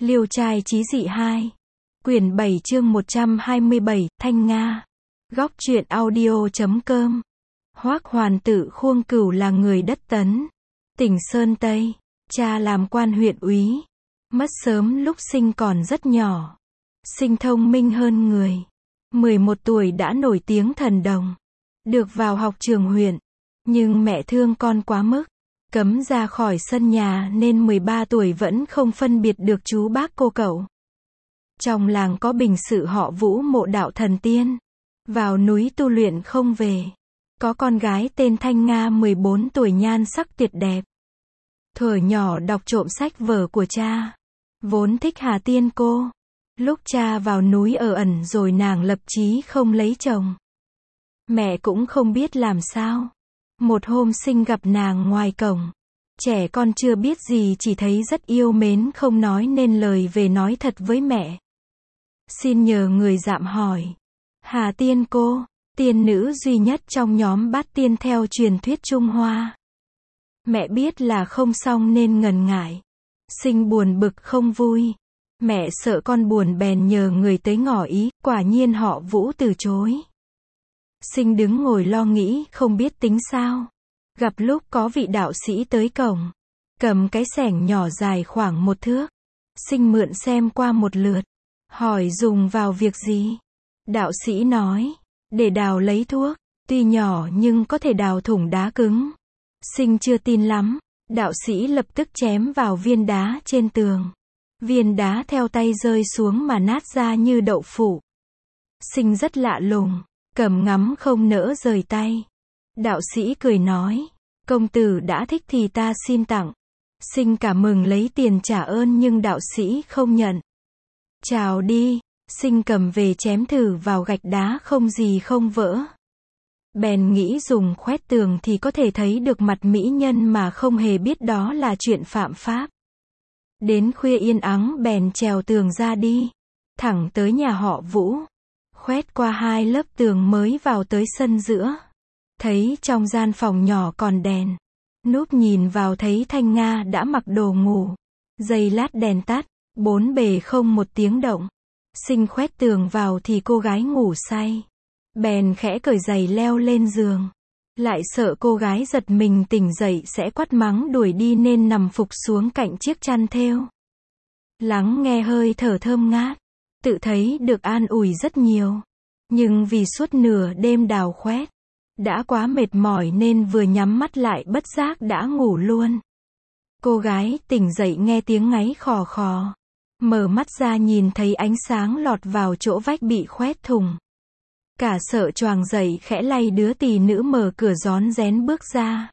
Liêu trai chí dị 2. Quyển 7 chương 127, Thanh Nga. Góc truyện audio.com. Hoắc Hoàn Tự Khuông Cửu là người đất Tấn, tỉnh Sơn Tây, cha làm quan huyện úy, mất sớm lúc sinh còn rất nhỏ. Sinh thông minh hơn người, 11 tuổi đã nổi tiếng thần đồng, được vào học trường huyện, nhưng mẹ thương con quá mức, cấm ra khỏi sân nhà nên 13 tuổi vẫn không phân biệt được chú bác cô cậu. Trong làng có bình sự họ Vũ mộ đạo thần tiên, vào núi tu luyện không về. Có con gái tên Thanh Nga 14 tuổi nhan sắc tuyệt đẹp. Thuở nhỏ đọc trộm sách vở của cha, vốn thích Hà Tiên cô. Lúc cha vào núi ở ẩn rồi nàng lập chí không lấy chồng. Mẹ cũng không biết làm sao. Một hôm sinh gặp nàng ngoài cổng. Trẻ con chưa biết gì chỉ thấy rất yêu mến không nói nên lời về nói thật với mẹ. Xin nhờ người dạm hỏi. Hà Tiên cô, tiên nữ duy nhất trong nhóm bát tiên theo truyền thuyết Trung Hoa. Mẹ biết là không xong nên ngần ngại. Sinh buồn bực không vui. Mẹ sợ con buồn bèn nhờ người tới ngỏ ý, quả nhiên họ Vũ từ chối. Sinh đứng ngồi lo nghĩ không biết tính sao. Gặp lúc có vị đạo sĩ tới cổng, cầm cái xẻng nhỏ dài khoảng 1 thước. Sinh mượn xem qua một lượt, hỏi dùng vào việc gì. Đạo sĩ nói, để đào lấy thuốc, tuy nhỏ nhưng có thể đào thủng đá cứng. Sinh chưa tin lắm, đạo sĩ lập tức chém vào viên đá trên tường. Viên đá theo tay rơi xuống mà nát ra như đậu phụ. Sinh rất lạ lùng, cầm ngắm không nỡ rời tay. Đạo sĩ cười nói, công tử đã thích thì ta xin tặng. Sinh cả mừng lấy tiền trả ơn nhưng đạo sĩ không nhận. Chào đi, Sinh cầm về chém thử vào gạch đá không gì không vỡ. Bèn nghĩ dùng khoét tường thì có thể thấy được mặt mỹ nhân mà không hề biết đó là chuyện phạm pháp. Đến khuya yên ắng bèn trèo tường ra đi, thẳng tới nhà họ Vũ. Khoét qua 2 lớp tường mới vào tới sân giữa. Thấy trong gian phòng nhỏ còn đèn. Núp nhìn vào thấy Thanh Nga đã mặc đồ ngủ. Giây lát đèn tắt, 4 bề không một tiếng động. Sinh khoét tường vào thì cô gái ngủ say. Bèn khẽ cởi giày leo lên giường. Lại sợ cô gái giật mình tỉnh dậy sẽ quát mắng đuổi đi nên nằm phục xuống cạnh chiếc chăn thêu. Lắng nghe hơi thở thơm ngát, tự thấy được an ủi rất nhiều. Nhưng vì suốt nửa đêm đào khoét, đã quá mệt mỏi nên vừa nhắm mắt lại bất giác đã ngủ luôn. Cô gái tỉnh dậy nghe tiếng ngáy khò khò. Mở mắt ra nhìn thấy ánh sáng lọt vào chỗ vách bị khoét thủng. Cả sợ choàng dậy khẽ lay đứa tỳ nữ mở cửa rón rén bước ra.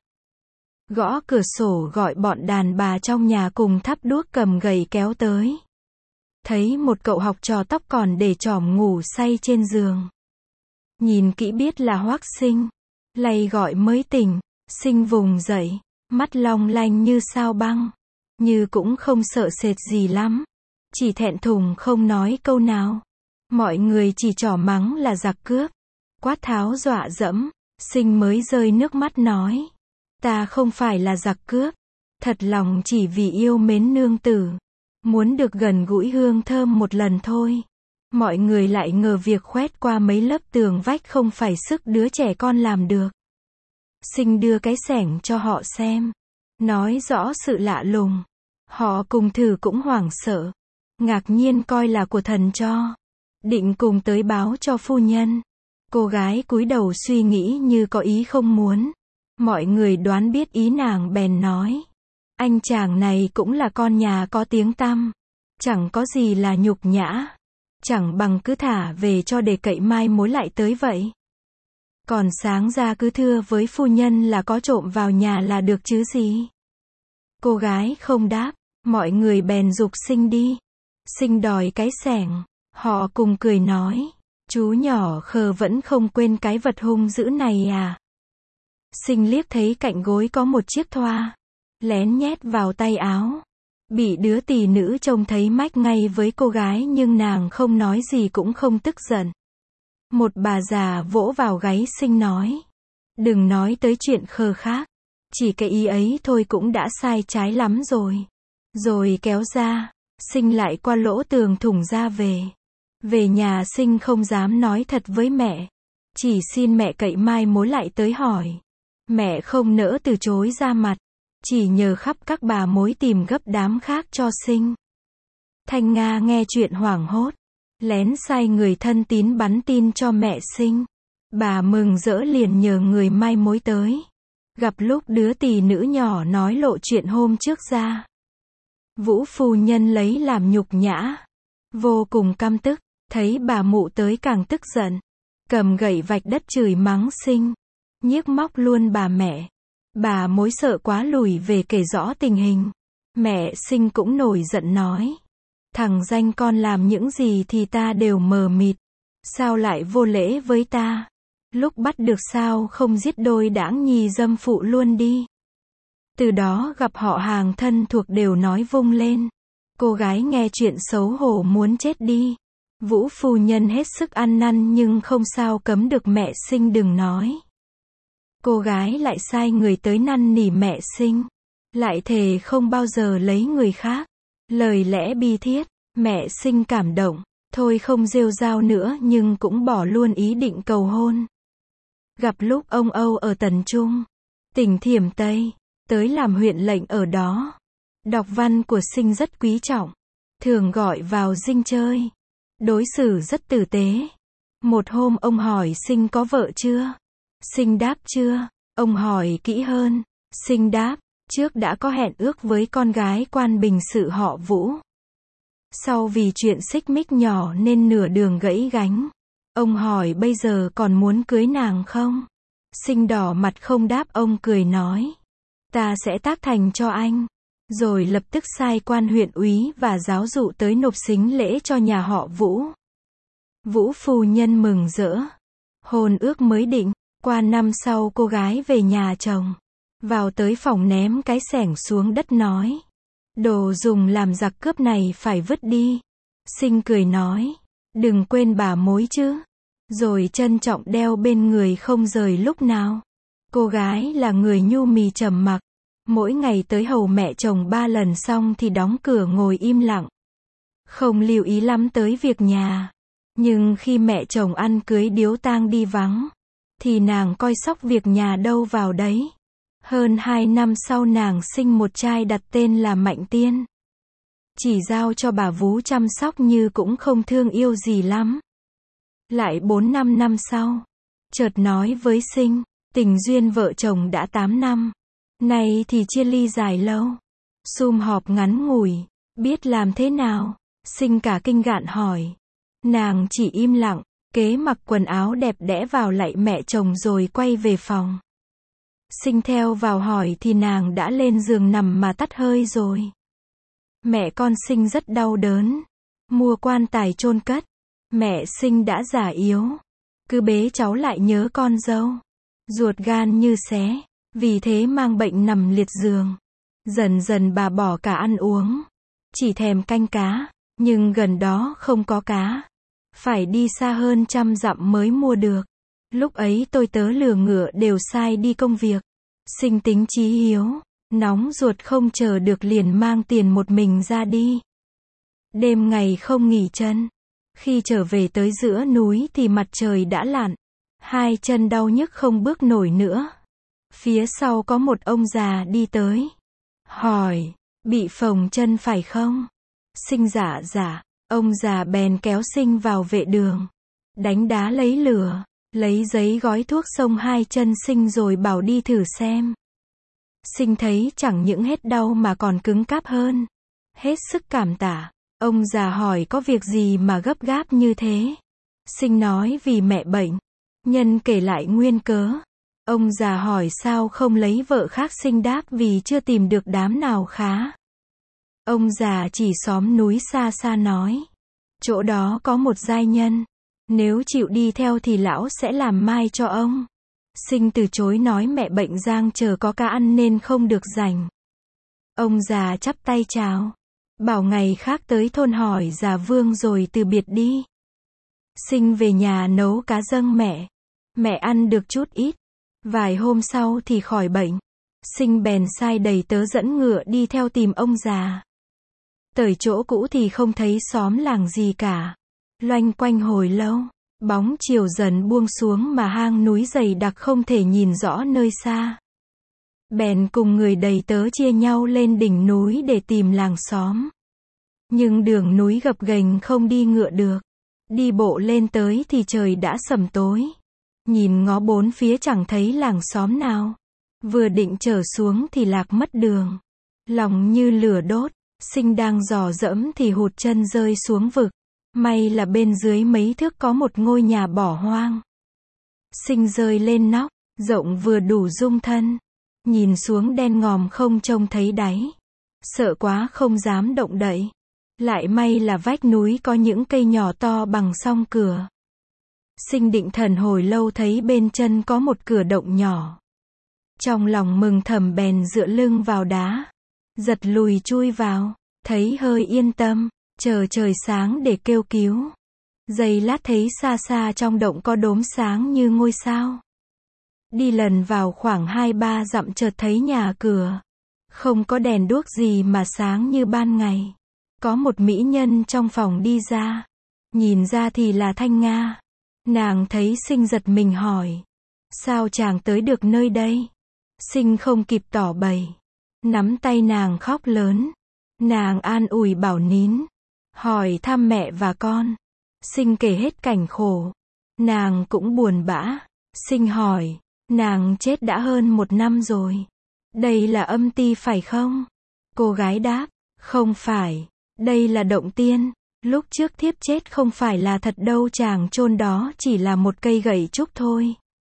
Gõ cửa sổ gọi bọn đàn bà trong nhà cùng thắp đuốc cầm gậy kéo tới. Thấy một cậu học trò tóc còn để chỏm ngủ say trên giường. Nhìn kỹ biết là Hoắc Sinh. Lay gọi mới tỉnh, Sinh vùng dậy, mắt long lanh như sao băng. Như cũng không sợ sệt gì lắm. Chỉ thẹn thùng không nói câu nào. Mọi người chỉ trỏ mắng là giặc cướp. Quát tháo dọa dẫm, Sinh mới rơi nước mắt nói. Ta không phải là giặc cướp. Thật lòng chỉ vì yêu mến nương tử. Muốn được gần gũi hương thơm một lần thôi. Mọi người lại ngờ việc khoét qua mấy lớp tường vách không phải sức đứa trẻ con làm được. Sinh đưa cái xẻng cho họ xem. Nói rõ sự lạ lùng. Họ cùng thử cũng hoảng sợ. Ngạc nhiên coi là của thần cho. Định cùng tới báo cho phu nhân. Cô gái cúi đầu suy nghĩ như có ý không muốn. Mọi người đoán biết ý nàng bèn nói. Anh chàng này cũng là con nhà có tiếng tăm. Chẳng có gì là nhục nhã. Chẳng bằng cứ thả về cho để cậy mai mối lại tới vậy. Còn sáng ra cứ thưa với phu nhân là có trộm vào nhà là được chứ gì. Cô gái không đáp. Mọi người bèn giục Sinh đi. Sinh đòi cái xẻng. Họ cùng cười nói. Chú nhỏ khờ vẫn không quên cái vật hung dữ này à. Sinh liếc thấy cạnh gối có một chiếc thoa. Lén nhét vào tay áo. Bị đứa tỳ nữ trông thấy mách ngay với cô gái nhưng nàng không nói gì cũng không tức giận. Một bà già vỗ vào gáy Sinh nói. Đừng nói tới chuyện khờ khác. Chỉ cái ý ấy thôi cũng đã sai trái lắm rồi. Rồi kéo ra. Sinh lại qua lỗ tường thủng ra về. Về nhà Sinh không dám nói thật với mẹ. Chỉ xin mẹ cậy mai mối lại tới hỏi. Mẹ không nỡ từ chối ra mặt. Chỉ nhờ khắp các bà mối tìm gấp đám khác cho Sinh. Thanh Nga nghe chuyện hoảng hốt. Lén sai người thân tín bắn tin cho mẹ Sinh. Bà mừng rỡ liền nhờ người mai mối tới. Gặp lúc đứa tỳ nữ nhỏ nói lộ chuyện hôm trước ra. Vũ phu nhân lấy làm nhục nhã. Vô cùng căm tức. Thấy bà mụ tới càng tức giận. Cầm gậy vạch đất chửi mắng Sinh. Nhiếc móc luôn bà mẹ. Bà mối sợ quá lùi về kể rõ tình hình. Mẹ Sinh cũng nổi giận nói. Thằng danh con làm những gì thì ta đều mờ mịt. Sao lại vô lễ với ta? Lúc bắt được sao không giết đôi đãng nhi dâm phụ luôn đi. Từ đó gặp họ hàng thân thuộc đều nói vung lên. Cô gái nghe chuyện xấu hổ muốn chết đi. Vũ phu nhân hết sức ăn năn nhưng không sao cấm được mẹ Sinh đừng nói. Cô gái lại sai người tới năn nỉ mẹ Sinh. Lại thề không bao giờ lấy người khác. Lời lẽ bi thiết, mẹ Sinh cảm động. Thôi không rêu rao nữa nhưng cũng bỏ luôn ý định cầu hôn. Gặp lúc ông Âu ở Tần Trung, tỉnh Thiểm Tây, tới làm huyện lệnh ở đó. Đọc văn của Sinh rất quý trọng. Thường gọi vào dinh chơi. Đối xử rất tử tế. Một hôm ông hỏi Sinh có vợ chưa? Sinh đáp chưa. Ông hỏi kỹ hơn. Sinh đáp, trước đã có hẹn ước với con gái quan bình sự họ Vũ. Sau vì chuyện xích mích nhỏ nên nửa đường gãy gánh. Ông hỏi bây giờ còn muốn cưới nàng không? Sinh đỏ mặt không đáp, ông cười nói. Ta sẽ tác thành cho anh. Rồi lập tức sai quan huyện úy và giáo dụ tới nộp sính lễ cho nhà họ Vũ. Vũ phu nhân mừng rỡ. Hôn ước mới định. Qua năm sau cô gái về nhà chồng. Vào tới phòng ném cái xẻng xuống đất nói. Đồ dùng làm giặc cướp này phải vứt đi. Sinh cười nói. Đừng quên bà mối chứ. Rồi trân trọng đeo bên người không rời lúc nào. Cô gái là người nhu mì trầm mặc. Mỗi ngày tới hầu mẹ chồng 3 lần xong thì đóng cửa ngồi im lặng. Không lưu ý lắm tới việc nhà. Nhưng khi mẹ chồng ăn cưới điếu tang đi vắng. Thì nàng coi sóc việc nhà đâu vào đấy. Hơn 2 năm sau nàng sinh một trai đặt tên là Mạnh Tiên. Chỉ giao cho bà vú chăm sóc như cũng không thương yêu gì lắm. Lại 4-5 năm sau. Chợt nói với Sinh. Tình duyên vợ chồng đã 8 năm. Nay thì chia ly dài lâu. Sum họp ngắn ngủi. Biết làm thế nào? Sinh cả kinh gạn hỏi. Nàng chỉ im lặng. Kế mặc quần áo đẹp đẽ vào lạy mẹ chồng rồi quay về phòng. Sinh theo vào hỏi thì nàng đã lên giường nằm mà tắt hơi rồi. Mẹ con Sinh rất đau đớn. Mua quan tài chôn cất. Mẹ Sinh đã già yếu. Cứ bế cháu lại nhớ con dâu. Ruột gan như xé. Vì thế mang bệnh nằm liệt giường. Dần dần bà bỏ cả ăn uống. Chỉ thèm canh cá. Nhưng gần đó không có cá. Phải đi xa hơn 100 dặm mới mua được. Lúc ấy tôi tớ lừa ngựa đều sai đi công việc. Sinh tính chí hiếu. Nóng ruột không chờ được liền mang tiền một mình ra đi. Đêm ngày không nghỉ chân. Khi trở về tới giữa núi thì mặt trời đã lặn. 2 chân đau nhức không bước nổi nữa. Phía sau có một ông già đi tới. Hỏi, bị phồng chân phải không? Sinh dạ dạ. Ông già bèn kéo Sinh vào vệ đường. Đánh đá lấy lửa. Lấy giấy gói thuốc xông 2 chân Sinh rồi bảo đi thử xem. Sinh thấy chẳng những hết đau mà còn cứng cáp hơn. Hết sức cảm tạ. Ông già hỏi có việc gì mà gấp gáp như thế? Sinh nói vì mẹ bệnh. Nhân kể lại nguyên cớ. Ông già hỏi sao không lấy vợ khác. Sinh đáp vì chưa tìm được đám nào khá. Ông già chỉ xóm núi xa xa nói. Chỗ đó có một giai nhân. Nếu chịu đi theo thì lão sẽ làm mai cho ông. Sinh từ chối nói mẹ bệnh giang chờ có cá ăn nên không được rảnh. Ông già chắp tay chào. Bảo ngày khác tới thôn hỏi già Vương rồi từ biệt đi. Sinh về nhà nấu cá dâng mẹ. Mẹ ăn được chút ít. Vài hôm sau thì khỏi bệnh. Sinh bèn sai đầy tớ dẫn ngựa đi theo tìm ông già. Tới chỗ cũ thì không thấy xóm làng gì cả. Loanh quanh hồi lâu, bóng chiều dần buông xuống mà hang núi dày đặc không thể nhìn rõ nơi xa. Bèn cùng người đầy tớ chia nhau lên đỉnh núi để tìm làng xóm. Nhưng đường núi gập ghềnh không đi ngựa được. Đi bộ lên tới thì trời đã sầm tối. Nhìn ngó bốn phía chẳng thấy làng xóm nào. Vừa định trở xuống thì lạc mất đường. Lòng như lửa đốt, Sinh đang dò dẫm thì hụt chân rơi xuống vực. May là bên dưới mấy thước có một ngôi nhà bỏ hoang. Sinh rơi lên nóc, rộng vừa đủ dung thân. Nhìn xuống đen ngòm không trông thấy đáy. Sợ quá không dám động đậy. Lại may là vách núi có những cây nhỏ to bằng song cửa. Sinh định thần hồi lâu thấy bên chân có một cửa động nhỏ. Trong lòng mừng thầm bèn dựa lưng vào đá. Giật lùi chui vào, thấy hơi yên tâm, chờ trời sáng để kêu cứu. Giây lát thấy xa xa trong động có đốm sáng như ngôi sao. Đi lần vào khoảng 2-3 dặm chợt thấy nhà cửa. Không có đèn đuốc gì mà sáng như ban ngày. Có một mỹ nhân trong phòng đi ra. Nhìn ra thì là Thanh Nga. Nàng thấy Sinh giật mình hỏi. Sao chàng tới được nơi đây? Sinh không kịp tỏ bày. Nắm tay nàng khóc lớn. Nàng an ủi bảo nín. Hỏi thăm mẹ và con. Sinh kể hết cảnh khổ. Nàng cũng buồn bã. Sinh hỏi. Nàng chết đã hơn 1 năm rồi. Đây là âm ti phải không? Cô gái đáp. Không phải. Đây là động tiên. Lúc trước thiếp chết không phải là thật đâu, chàng chôn đó chỉ là một cây gậy trúc thôi.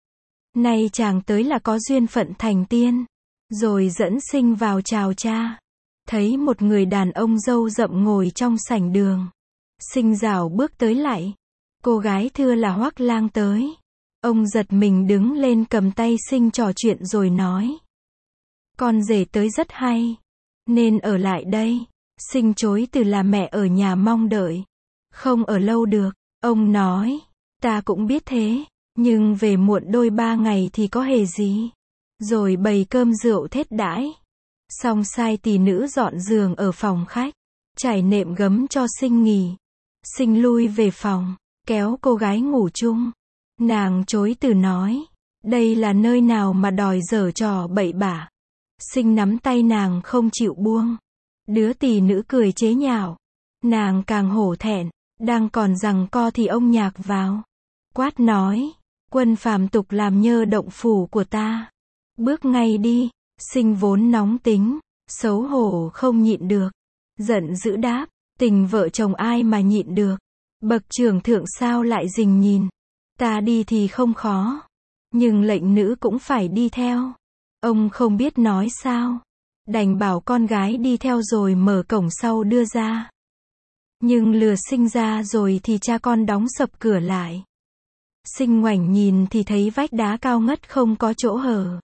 Nay chàng tới là có duyên phận thành tiên. Rồi dẫn Sinh vào chào cha. Thấy một người đàn ông râu rậm ngồi trong sảnh đường. Sinh rảo bước tới lại. Cô gái thưa là Hoắc lang tới. Ông giật mình đứng lên cầm tay Sinh trò chuyện rồi nói. Con rể tới rất hay. Nên ở lại đây. Sinh chối từ là mẹ ở nhà mong đợi. Không ở lâu được. Ông nói. Ta cũng biết thế. Nhưng về muộn đôi 3 ngày thì có hề gì. Rồi bày cơm rượu thết đãi. Xong sai tỳ nữ dọn giường ở phòng khách. Trải nệm gấm cho Sinh nghỉ. Sinh lui về phòng. Kéo cô gái ngủ chung. Nàng chối từ nói. Đây là nơi nào mà đòi giở trò bậy bạ. Sinh nắm tay nàng không chịu buông. Đứa tỳ nữ cười chế nhạo. Nàng càng hổ thẹn. Đang còn giằng co thì ông Nhạc vào. Quát nói. Quân phàm tục làm nhơ động phủ của ta. Bước ngay đi. Sinh vốn nóng tính. Xấu hổ không nhịn được. Giận dữ đáp. Tình vợ chồng ai mà nhịn được. Bậc trưởng thượng sao lại rình nhìn. Ta đi thì không khó. Nhưng lệnh nữ cũng phải đi theo. Ông không biết nói sao. Đành bảo con gái đi theo rồi mở cổng sau đưa ra. Nhưng lừa Sinh ra rồi thì cha con đóng sập cửa lại. Sinh ngoảnh nhìn thì thấy vách đá cao ngất không có chỗ hở.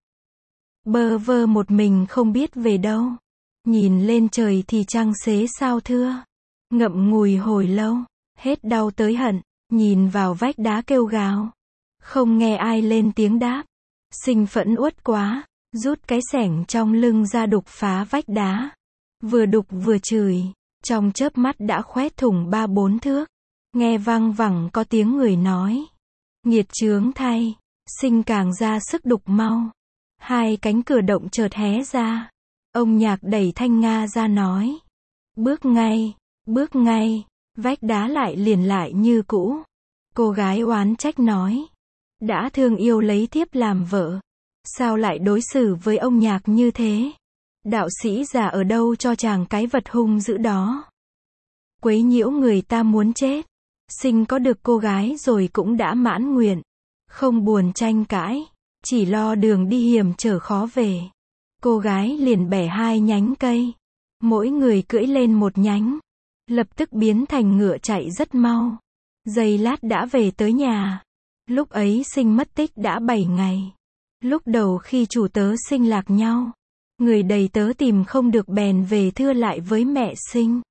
Bơ vơ một mình không biết về đâu. Nhìn lên trời thì trăng xế sao thưa. Ngậm ngùi hồi lâu. Hết đau tới hận. Nhìn vào vách đá kêu gào. Không nghe ai lên tiếng đáp. Sinh phẫn uất quá. Rút cái xẻng trong lưng ra đục phá vách đá. Vừa đục vừa chửi. Trong chớp mắt đã khoét thủng 3-4 thước. Nghe vang vẳng có tiếng người nói. Nghiệt chướng thay. Sinh càng ra sức đục mau. 2 cánh cửa động chợt hé ra. Ông Nhạc đẩy Thanh Nga ra nói. Bước ngay, bước ngay. Vách đá lại liền lại như cũ. Cô gái oán trách nói. Đã thương yêu lấy thiếp làm vợ. Sao lại đối xử với ông Nhạc như thế? Đạo sĩ già ở đâu cho chàng cái vật hung dữ đó? Quấy nhiễu người ta muốn chết. Sinh có được cô gái rồi cũng đã mãn nguyện. Không buồn tranh cãi. Chỉ lo đường đi hiểm trở khó về. Cô gái liền bẻ 2 nhánh cây. Mỗi người cưỡi lên một nhánh. Lập tức biến thành ngựa chạy rất mau. Giây lát đã về tới nhà. Lúc ấy Sinh mất tích đã 7 ngày. Lúc đầu khi chủ tớ Sinh lạc nhau. Người đầy tớ tìm không được bèn về thưa lại với mẹ Sinh.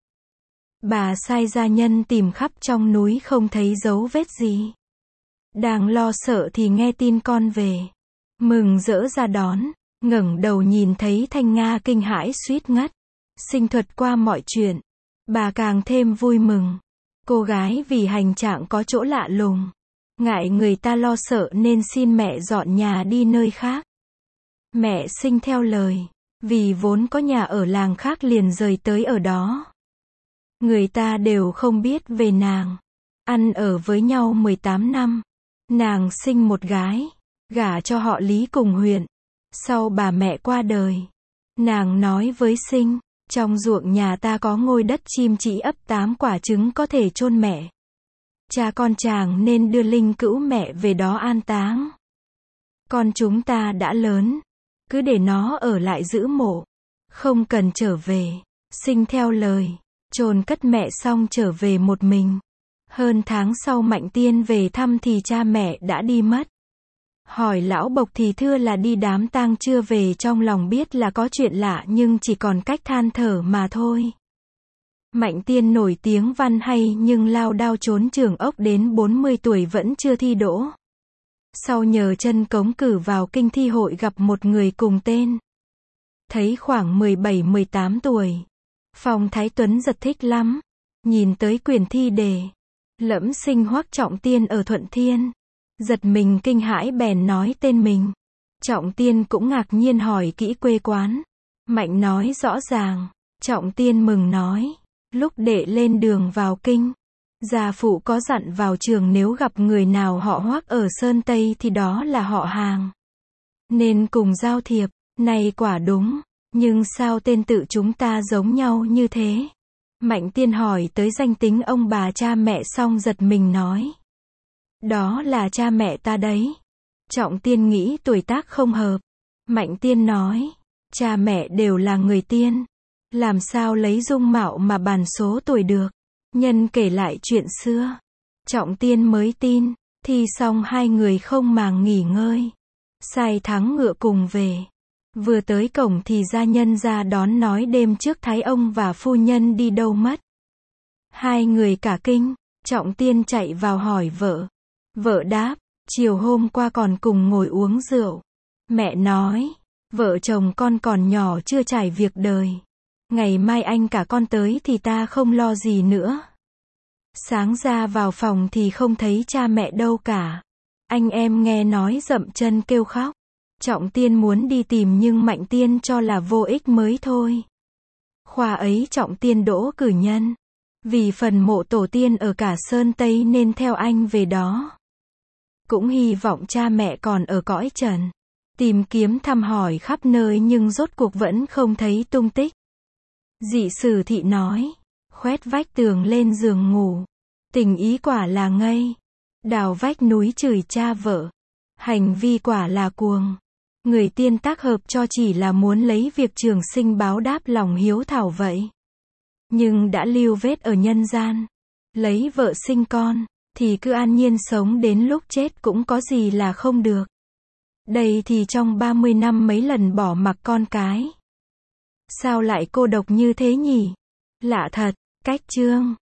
Bà sai gia nhân tìm khắp trong núi không thấy dấu vết gì. Đang lo sợ thì nghe tin con về. Mừng rỡ ra đón. Ngẩng đầu nhìn thấy Thanh Nga kinh hãi suýt ngất. Sinh thuật qua mọi chuyện. Bà càng thêm vui mừng. Cô gái vì hành trạng có chỗ lạ lùng, ngại người ta lo sợ nên xin mẹ dọn nhà đi nơi khác. Mẹ Sinh theo lời, vì vốn có nhà ở làng khác liền rời tới ở đó. Người ta đều không biết về nàng. Ăn ở với nhau 18 năm. Nàng sinh một gái, gả cho họ Lý cùng huyện. Sau bà mẹ qua đời, nàng nói với Sinh, trong ruộng nhà ta có ngôi đất chim chỉ ấp 8 quả trứng có thể chôn mẹ. Cha con chàng nên đưa linh cữu mẹ về đó an táng. Con chúng ta đã lớn, cứ để nó ở lại giữ mộ, không cần trở về. Sinh theo lời, chôn cất mẹ xong trở về một mình. Hơn tháng sau Mạnh Tiên về thăm thì cha mẹ đã đi mất. Hỏi lão Bộc thì thưa là đi đám tang chưa về, trong lòng biết là có chuyện lạ nhưng chỉ còn cách than thở mà thôi. Mạnh Tiên nổi tiếng văn hay nhưng lao đao trốn trường ốc đến 40 tuổi vẫn chưa thi đỗ. Sau nhờ chân cống cử vào kinh thi hội gặp một người cùng tên. Thấy khoảng 17-18 tuổi. Phong Thái Tuấn giật thích lắm. Nhìn tới quyển thi đề. Lẫm sinh Hoắc Trọng Tiên ở Thuận Thiên. Giật mình kinh hãi bèn nói tên mình. Trọng Tiên cũng ngạc nhiên hỏi kỹ quê quán. Mạnh nói rõ ràng. Trọng Tiên mừng nói. Lúc đệ lên đường vào kinh, gia phụ có dặn vào trường nếu gặp người nào họ Hoắc ở Sơn Tây thì đó là họ hàng. Nên cùng giao thiệp, này quả đúng. Nhưng sao tên tự chúng ta giống nhau như thế? Mạnh Tiên hỏi tới danh tính ông bà cha mẹ xong giật mình nói. Đó là cha mẹ ta đấy. Trọng Tiên nghĩ tuổi tác không hợp. Mạnh Tiên nói, cha mẹ đều là người tiên. Làm sao lấy dung mạo mà bàn số tuổi được. Nhân kể lại chuyện xưa. Trọng Tiên mới tin. Thi xong hai người không màng nghỉ ngơi. Sai thắng ngựa cùng về. Vừa tới cổng thì gia nhân ra đón nói đêm trước thái ông và phu nhân đi đâu mất. Hai người cả kinh. Trọng Tiên chạy vào hỏi vợ. Vợ đáp, chiều hôm qua còn cùng ngồi uống rượu. Mẹ nói, vợ chồng con còn nhỏ chưa trải việc đời. Ngày mai anh cả con tới thì ta không lo gì nữa. Sáng ra vào phòng thì không thấy cha mẹ đâu cả. Anh em nghe nói dậm chân kêu khóc. Trọng Tiên muốn đi tìm nhưng Mạnh Tiên cho là vô ích mới thôi. Khoa ấy Trọng Tiên đỗ cử nhân. Vì phần mộ tổ tiên ở cả Sơn Tây nên theo anh về đó. Cũng hy vọng cha mẹ còn ở cõi trần. Tìm kiếm thăm hỏi khắp nơi nhưng rốt cuộc vẫn không thấy tung tích. Dị Sử Thị nói, khoét vách tường lên giường ngủ. Tình ý quả là ngây. Đào vách núi chửi cha vợ. Hành vi quả là cuồng. Người tiên tác hợp cho chỉ là muốn lấy việc trường sinh báo đáp lòng hiếu thảo vậy. Nhưng đã lưu vết ở nhân gian. Lấy vợ sinh con, thì cứ an nhiên sống đến lúc chết cũng có gì là không được. Đây thì trong 30 năm mấy lần bỏ mặc con cái. Sao lại cô độc như thế nhỉ? Lạ thật, cách chương.